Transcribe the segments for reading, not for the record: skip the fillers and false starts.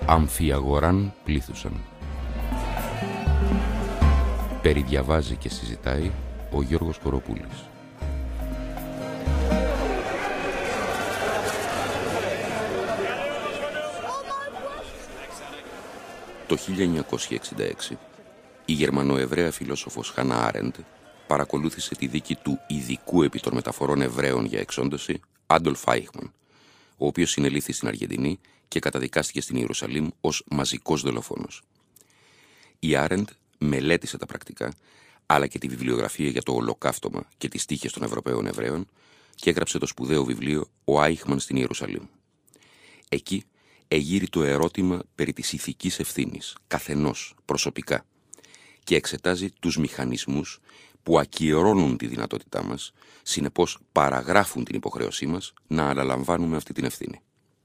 Αμφιαγοράν πλήθουσαν. Περιδιαβάζει και συζητάει ο Γιώργος Κοροπούλης. Το 1966 η γερμανοεβραία φιλόσοφος Χάνα Άρεντ παρακολούθησε τη δίκη του ειδικού επί των μεταφορών Εβραίων για εξόντωση Άντολφ Άιχμαν, ο οποίος συνελήφθη στην Αργεντινή και καταδικάστηκε στην Ιερουσαλήμ ως μαζικός δολοφόνος. Η Άρεντ μελέτησε τα πρακτικά, αλλά και τη βιβλιογραφία για το ολοκαύτωμα και τις τύχες των Ευρωπαίων Εβραίων και έγραψε το σπουδαίο βιβλίο «Ο Άιχμαν στην Ιερουσαλήμ». Εκεί εγείρει το ερώτημα περί της ηθικής ευθύνης, καθενός, προσωπικά, και εξετάζει τους μηχανισμούς που ακυρώνουν τη δυνατότητά μας, συνεπώς παραγράφουν την υποχρέωσή μας να αναλαμβάνουμε αυτή την ευθύνη.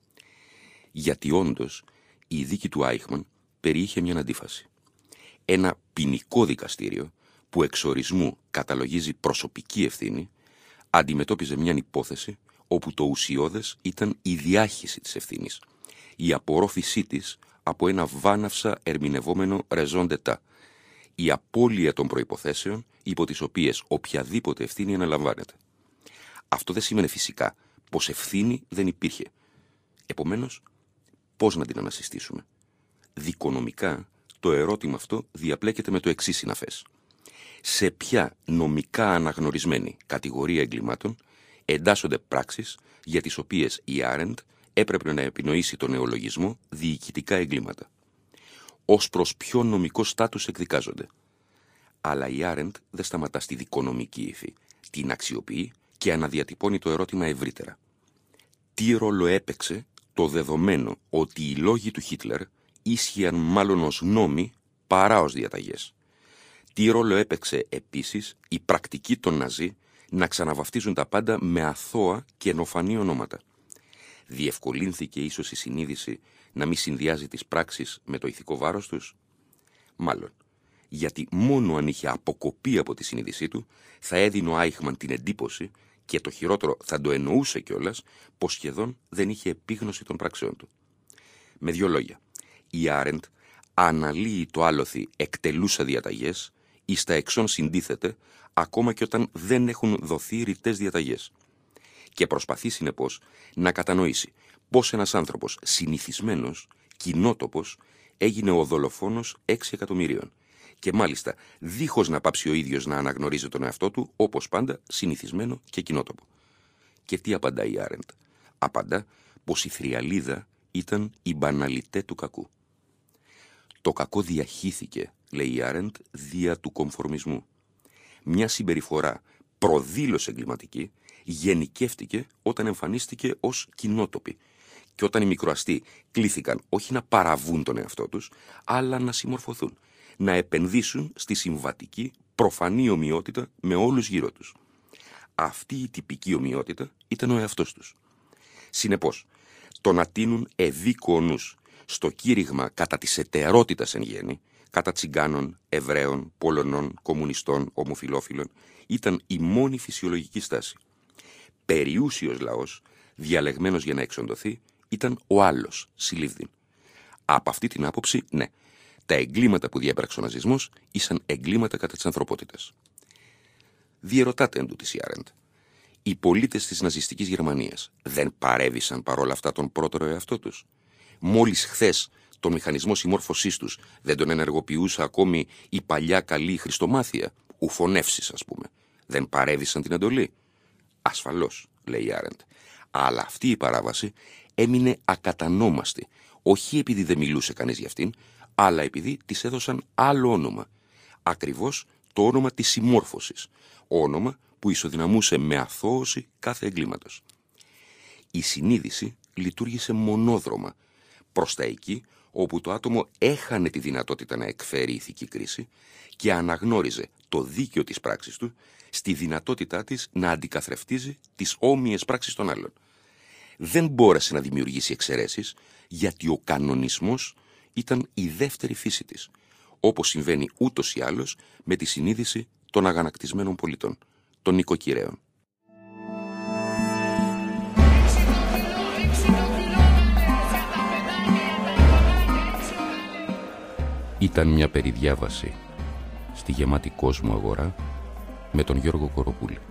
Γιατί όντως η δίκη του Άιχμαν περιείχε μια αντίφαση. Ένα ποινικό δικαστήριο που εξορισμού καταλογίζει προσωπική ευθύνη αντιμετώπιζε μια υπόθεση όπου το ουσιώδες ήταν η διάχυση της ευθύνης, η απορρόφησή της από ένα βάναυσα ερμηνευόμενο raison d'etat, η απώλεια των προϋποθέσεων υπό τις οποίες οποιαδήποτε ευθύνη αναλαμβάνεται. Αυτό δεν σημαίνει φυσικά πως ευθύνη δεν υπήρχε. Επομένως, πώς να την ανασυστήσουμε? Δικονομικά, το ερώτημα αυτό διαπλέκεται με το εξής συναφές. Σε ποια νομικά αναγνωρισμένη κατηγορία εγκλημάτων εντάσσονται πράξεις για τις οποίες η Άρεντ έπρεπε να επινοήσει τον νεολογισμό διοικητικά εγκλήματα? Ως προς ποιο νομικό στάτους εκδικάζονται? Αλλά η Άρεντ δεν σταματά στη δικονομική υφή. Την αξιοποιεί και αναδιατυπώνει το ερώτημα ευρύτερα. Τι ρόλο έπαιξε το δεδομένο ότι οι λόγοι του Χίτλερ ίσχυαν μάλλον ως νόμοι παρά ως διαταγές? Τι ρόλο έπαιξε επίσης η πρακτική των Ναζί να ξαναβαφτίζουν τα πάντα με αθώα και ενοφανή ονόματα? Διευκολύνθηκε ίσως η συνείδηση να μην συνδυάζει τις πράξεις με το ηθικό βάρος τους? Μάλλον, γιατί μόνο αν είχε αποκοπεί από τη συνείδησή του θα έδινε ο Άιχμαν την εντύπωση, και το χειρότερο θα το εννοούσε κιόλας, πως σχεδόν δεν είχε επίγνωση των πράξεων του. Με δύο λόγια, η Άρεντ αναλύει το άλοθη εκτελούσα διαταγές ή στα εξών συντίθεται ακόμα και όταν δεν έχουν δοθεί ρητές διαταγές. Και προσπαθεί συνεπώς να κατανοήσει πως ένας άνθρωπος συνηθισμένος, κοινότοπος, έγινε ο δολοφόνος 6 εκατομμυρίων. Και μάλιστα δίχως να πάψει ο ίδιος να αναγνωρίζει τον εαυτό του, όπως πάντα, συνηθισμένο και κοινότοπο. Και τι απαντά η Άρεντ? Απαντά πως η θριαλίδα ήταν η μπαναλιτέ του κακού. Το κακό διαχύθηκε, λέει η Άρεντ, δια του κομφορμισμού. Μια συμπεριφορά προδήλως εγκληματική γενικεύτηκε όταν εμφανίστηκε ως κοινότοπη και όταν οι μικροαστοί κλήθηκαν όχι να παραβούν τον εαυτό τους, αλλά να συμμορφωθούν, να επενδύσουν στη συμβατική προφανή ομοιότητα με όλους γύρω τους. Αυτή η τυπική ομοιότητα ήταν ο εαυτός τους. Συνεπώς, το να τίνουν ευήκο νους στο κήρυγμα κατά της ετερότητας εν γέννη, κατά Τσιγκάνων, Εβραίων, Πολωνών, Κομμουνιστών, Ομοφυλόφιλων, ήταν η μόνη φυσιολογική στάση. Περιούσιος λαός, διαλεγμένος για να εξοντωθεί, ήταν ο άλλος, συλλήβδιν. Από αυτή την άποψη, ναι, τα εγκλήματα που διέπραξε ο ναζισμός ήσαν εγκλήματα κατά της ανθρωπότητας. Διερωτάται εν τούτης η Άρεντ. Οι πολίτες της ναζιστικής Γερμανίας δεν παρέβησαν παρόλα αυτά τον πρώτερο εαυτό τους? Μόλις χθες τον μηχανισμό συμμόρφωσής τους δεν τον ενεργοποιούσε ακόμη η παλιά καλή χριστομάθεια, ουφωνεύσεις ας πούμε? Δεν παρέβησαν την εντολή? Ασφαλώς, λέει η Άρεντ. Αλλά αυτή η παράβαση έμεινε ακατανόμαστη, όχι επειδή δεν μιλούσε κανείς για αυτήν, αλλά επειδή της έδωσαν άλλο όνομα. Ακριβώς το όνομα της συμμόρφωσης. Όνομα που ισοδυναμούσε με αθώωση κάθε εγκλήματος. Η συνείδηση λειτουργήσε μονόδρομα προς τα εκεί όπου το άτομο έχανε τη δυνατότητα να εκφέρει ηθική κρίση και αναγνώριζε το δίκαιο της πράξης του στη δυνατότητά της να αντικαθρεφτίζει τις όμοιες πράξεις των άλλων. Δεν μπόρεσε να δημιουργήσει εξαιρέσεις γιατί ο κανονισμός ήταν η δεύτερη φύση της, όπως συμβαίνει ούτως ή άλλως με τη συνείδηση των αγανακτισμένων πολιτών, των νοικοκυρέων. Ήταν μια περιδιάβαση στη γεμάτη κόσμο αγορά με τον Γιώργο Κοροπούλη.